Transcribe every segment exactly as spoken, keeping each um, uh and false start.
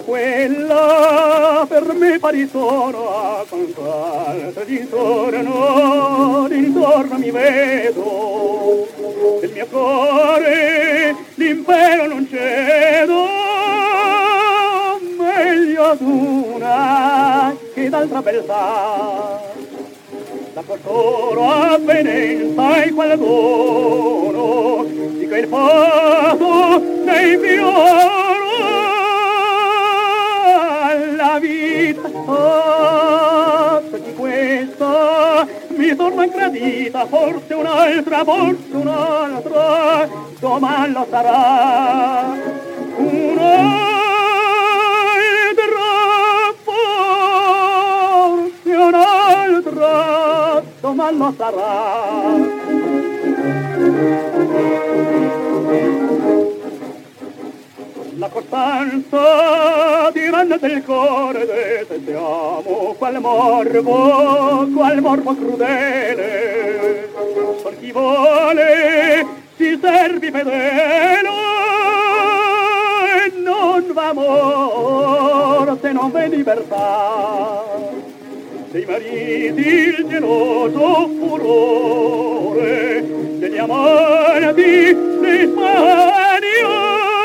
quella per me pari sono a quant'altro d'intorno, d'intorno mi vedo, del mio cuore l'impero non cedo, meglio ad una che d'altra beltà. La costoro avvenenza e qual dono di quel fato nei fiori la vita sotto di questa mi torna ingradita, forse un'altra, forse un'altra domani lo sarà un'altra, forse un'altra domani lo sarà. La costanza tiranna del cuore desideriamo qual morbo, qual morbo crudele, per chi vuole si servi fedele e non va amor se non v'è libertà. Dei mariti il geloso furore, degli amanti l'ismania.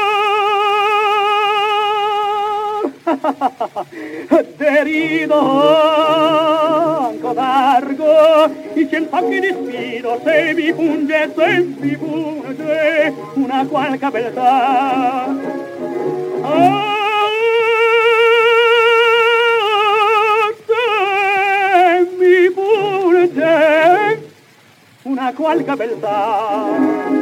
Derido anco largo i cent'occhi di sfido, se mi punge, se mi punge una qualche beltà. Ah, se mi punge una qualche beltà.